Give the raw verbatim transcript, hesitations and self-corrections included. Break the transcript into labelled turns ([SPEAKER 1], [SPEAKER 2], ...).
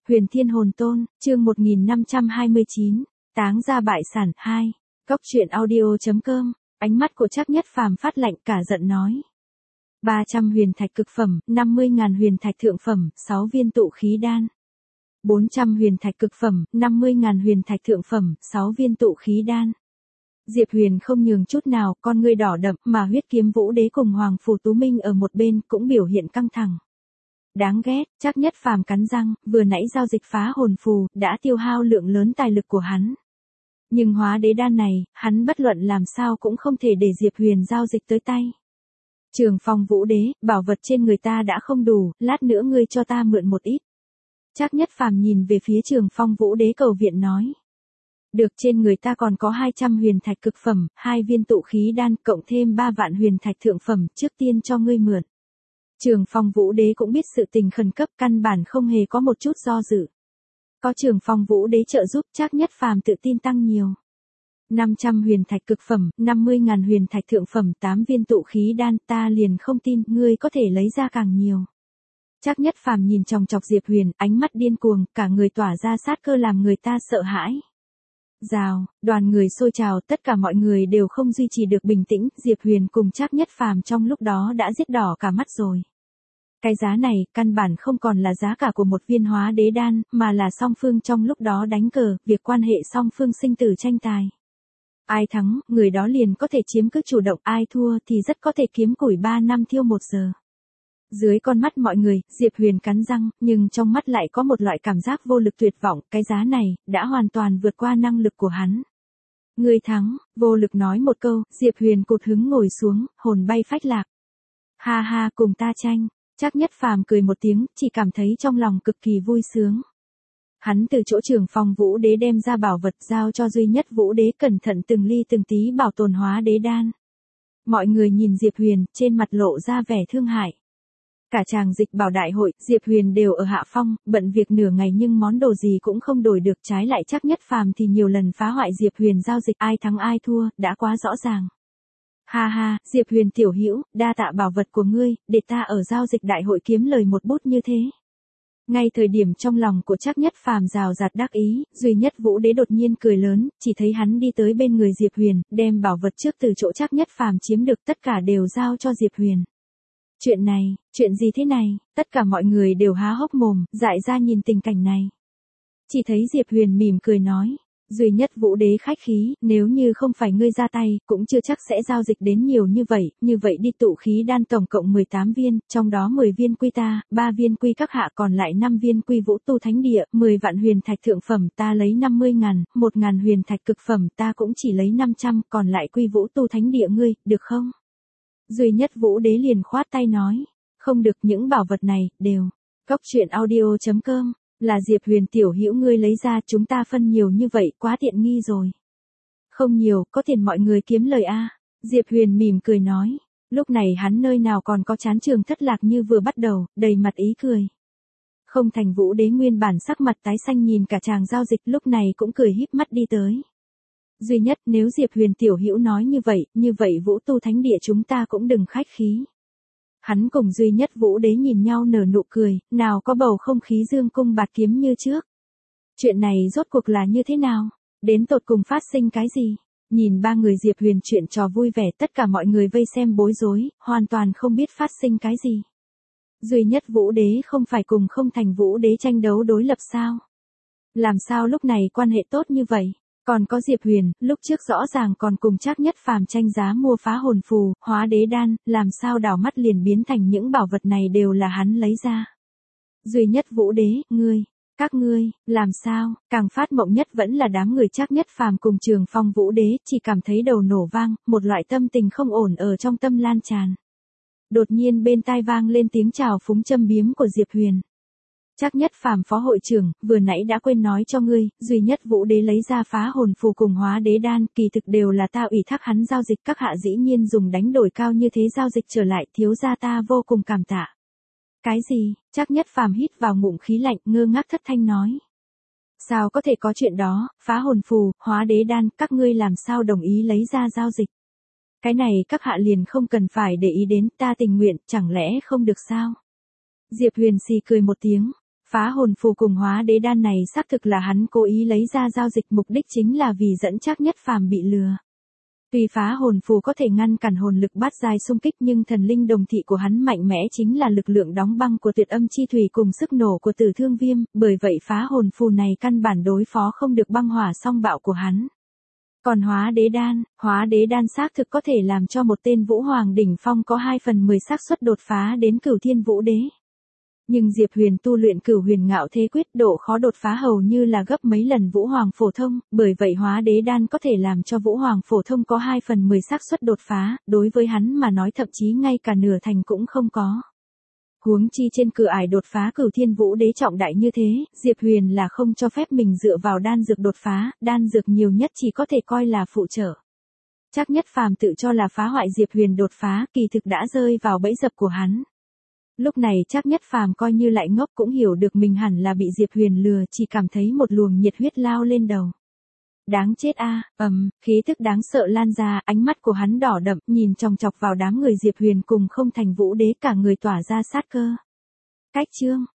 [SPEAKER 1] Huyền Thiên Hồn Tôn, chương một nghìn năm trăm hai mươi chín, táng ra bại sản hai. Cốc truyện audio.com, ánh mắt của Trác Nhất Phàm phát lạnh cả giận nói. ba trăm huyền thạch cực phẩm, năm mươi nghìn huyền thạch thượng phẩm, sáu viên tụ khí đan. bốn trăm huyền thạch cực phẩm, năm mươi nghìn huyền thạch thượng phẩm, sáu viên tụ khí đan. Diệp Huyền không nhường chút nào, con ngươi đỏ đậm, mà huyết kiếm vũ đế cùng Hoàng Phù Tú Minh ở một bên cũng biểu hiện căng thẳng. Đáng ghét, Trác Nhất Phàm cắn răng, vừa nãy giao dịch phá hồn phù, đã tiêu hao lượng lớn tài lực của hắn. Nhưng hóa đế đan này, hắn bất luận làm sao cũng không thể để Diệp Huyền giao dịch tới tay. Trường Phong Vũ Đế, bảo vật trên người ta đã không đủ, lát nữa ngươi cho ta mượn một ít. Trác Nhất Phàm nhìn về phía Trường Phong Vũ Đế cầu viện nói. Được, trên người ta còn có hai trăm huyền thạch cực phẩm, hai viên tụ khí đan, cộng thêm ba vạn huyền thạch thượng phẩm, trước tiên cho ngươi mượn. Trường Phong Vũ Đế cũng biết sự tình khẩn cấp, căn bản không hề có một chút do dự. Có Trường Phong Vũ Đế trợ giúp, Trác Nhất Phàm tự tin tăng nhiều. năm trăm huyền thạch cực phẩm, năm mươi nghìn huyền thạch thượng phẩm, tám viên tụ khí đan, ta liền không tin, ngươi có thể lấy ra càng nhiều. Trác Nhất Phàm nhìn chòng chọc Diệp Huyền, ánh mắt điên cuồng, cả người tỏa ra sát cơ làm người ta sợ hãi. Rào, đoàn người xôi trào, tất cả mọi người đều không duy trì được bình tĩnh, Diệp Huyền cùng Trác Nhất Phàm trong lúc đó đã giết đỏ cả mắt rồi. Cái giá này, căn bản không còn là giá cả của một viên hóa đế đan, mà là song phương trong lúc đó đánh cờ, việc quan hệ song phương sinh tử tranh tài. Ai thắng, người đó liền có thể chiếm cứ chủ động, ai thua thì rất có thể kiếm củi ba năm thiêu một giờ. Dưới con mắt mọi người, Diệp Huyền cắn răng, nhưng trong mắt lại có một loại cảm giác vô lực tuyệt vọng, cái giá này, đã hoàn toàn vượt qua năng lực của hắn. Người thắng, vô lực nói một câu, Diệp Huyền cụt hứng ngồi xuống, hồn bay phách lạc. Ha ha, cùng ta tranh. Trác Nhất Phàm cười một tiếng, chỉ cảm thấy trong lòng cực kỳ vui sướng. Hắn từ chỗ Trường Phong Vũ Đế đem ra bảo vật giao cho duy nhất Vũ Đế, cẩn thận từng ly từng tí bảo tồn hóa đế đan. Mọi người nhìn Diệp Huyền, trên mặt lộ ra vẻ thương hại. Cả tràng dịch bảo đại hội, Diệp Huyền đều ở hạ phong, bận việc nửa ngày nhưng món đồ gì cũng không đổi được, trái lại Trác Nhất Phàm thì nhiều lần phá hoại Diệp Huyền giao dịch, ai thắng ai thua, đã quá rõ ràng. Ha ha, Diệp Huyền tiểu hữu, đa tạ bảo vật của ngươi, để ta ở giao dịch đại hội kiếm lời một bút như thế. Ngay thời điểm trong lòng của Trác Nhất Phàm rào rạt đắc ý, duy nhất Vũ Đế đột nhiên cười lớn, chỉ thấy hắn đi tới bên người Diệp Huyền, đem bảo vật trước từ chỗ Trác Nhất Phàm chiếm được tất cả đều giao cho Diệp Huyền. Chuyện này, chuyện gì thế này, tất cả mọi người đều há hốc mồm, dại ra nhìn tình cảnh này. Chỉ thấy Diệp Huyền mỉm cười nói. Duy nhất Vũ Đế khách khí, nếu như không phải ngươi ra tay, cũng chưa chắc sẽ giao dịch đến nhiều như vậy, như vậy đi tụ khí đan tổng cộng mười tám viên, trong đó mười viên quy ta, ba viên quy các hạ, còn lại năm viên quy Vũ Tu Thánh Địa, mười vạn huyền thạch thượng phẩm ta lấy năm mươi ngàn, một ngàn huyền thạch cực phẩm ta cũng chỉ lấy năm trăm, còn lại quy Vũ Tu Thánh Địa ngươi, được không? Duy nhất Vũ Đế liền khoát tay nói, không được, những bảo vật này, đều. Cốc truyện audio.com. Là Diệp Huyền tiểu hữu ngươi lấy ra, chúng ta phân nhiều như vậy, quá tiện nghi rồi. Không nhiều, có tiền mọi người kiếm lời a. Diệp Huyền mỉm cười nói. Lúc này hắn nơi nào còn có chán trường thất lạc như vừa bắt đầu, đầy mặt ý cười. Không thành Vũ Đế nguyên bản sắc mặt tái xanh nhìn cả chàng giao dịch, lúc này cũng cười híp mắt đi tới. Duy nhất, nếu Diệp Huyền tiểu hữu nói như vậy, như vậy Vũ Tu Thánh Địa chúng ta cũng đừng khách khí. Hắn cùng duy nhất Vũ Đế nhìn nhau nở nụ cười, nào có bầu không khí dương cung bạt kiếm như trước. Chuyện này rốt cuộc là như thế nào? Đến tột cùng phát sinh cái gì? Nhìn ba người Diệp Huyền chuyện trò vui vẻ, tất cả mọi người vây xem bối rối, hoàn toàn không biết phát sinh cái gì. Duy nhất Vũ Đế không phải cùng không thành Vũ Đế tranh đấu đối lập sao? Làm sao lúc này quan hệ tốt như vậy? Còn có Diệp Huyền, lúc trước rõ ràng còn cùng Trác Nhất Phàm tranh giá mua phá hồn phù, hóa đế đan, làm sao đảo mắt liền biến thành những bảo vật này đều là hắn lấy ra. Duy nhất Vũ Đế, ngươi, các ngươi, làm sao, càng phát mộng nhất vẫn là đám người Trác Nhất Phàm cùng Trường Phong Vũ Đế, chỉ cảm thấy đầu nổ vang, một loại tâm tình không ổn ở trong tâm lan tràn. Đột nhiên bên tai vang lên tiếng chào phúng châm biếm của Diệp Huyền. Trác Nhất Phàm phó hội trưởng, vừa nãy đã quên nói cho ngươi, duy nhất Vũ Đế lấy ra phá hồn phù cùng hóa đế đan, kỳ thực đều là ta ủy thác hắn giao dịch, các hạ dĩ nhiên dùng đánh đổi cao như thế giao dịch trở lại, thiếu gia ta vô cùng cảm tạ. Cái gì? Trác Nhất Phàm hít vào ngụm khí lạnh, ngơ ngác thất thanh nói. Sao có thể có chuyện đó, phá hồn phù, hóa đế đan, các ngươi làm sao đồng ý lấy ra giao dịch? Cái này các hạ liền không cần phải để ý đến, ta tình nguyện, chẳng lẽ không được sao? Diệp Huyền xì cười một tiếng. Phá hồn phù cùng hóa đế đan này xác thực là hắn cố ý lấy ra giao dịch, mục đích chính là vì dẫn Trác Nhất Phàm bị lừa. Tuy phá hồn phù có thể ngăn cản hồn lực bát giai xung kích nhưng thần linh đồng thị của hắn mạnh mẽ chính là lực lượng đóng băng của tuyệt âm chi thủy cùng sức nổ của tử thương viêm, bởi vậy phá hồn phù này căn bản đối phó không được băng hỏa song bạo của hắn. Còn hóa đế đan, hóa đế đan xác thực có thể làm cho một tên vũ hoàng đỉnh phong có hai phần mười xác suất đột phá đến cửu thiên vũ đế. Nhưng Diệp Huyền tu luyện cửu huyền ngạo thế quyết, độ khó đột phá hầu như là gấp mấy lần vũ hoàng phổ thông, bởi vậy hóa đế đan có thể làm cho vũ hoàng phổ thông có hai phần mười xác suất đột phá, đối với hắn mà nói thậm chí ngay cả nửa thành cũng không có. Huống chi trên cửa ải đột phá cửu thiên vũ đế trọng đại như thế, Diệp Huyền là không cho phép mình dựa vào đan dược đột phá, đan dược nhiều nhất chỉ có thể coi là phụ trợ. Trác Nhất Phàm tự cho là phá hoại Diệp Huyền đột phá, kỳ thực đã rơi vào bẫy dập của hắn. Lúc này Trác Nhất Phàm coi như lại ngốc cũng hiểu được mình hẳn là bị Diệp Huyền lừa, chỉ cảm thấy một luồng nhiệt huyết lao lên đầu. Đáng chết a, ầm, um, khí tức đáng sợ lan ra, ánh mắt của hắn đỏ đậm, nhìn chòng chọc vào đám người Diệp Huyền cùng không thành vũ đế, cả người tỏa ra sát cơ. Cách chương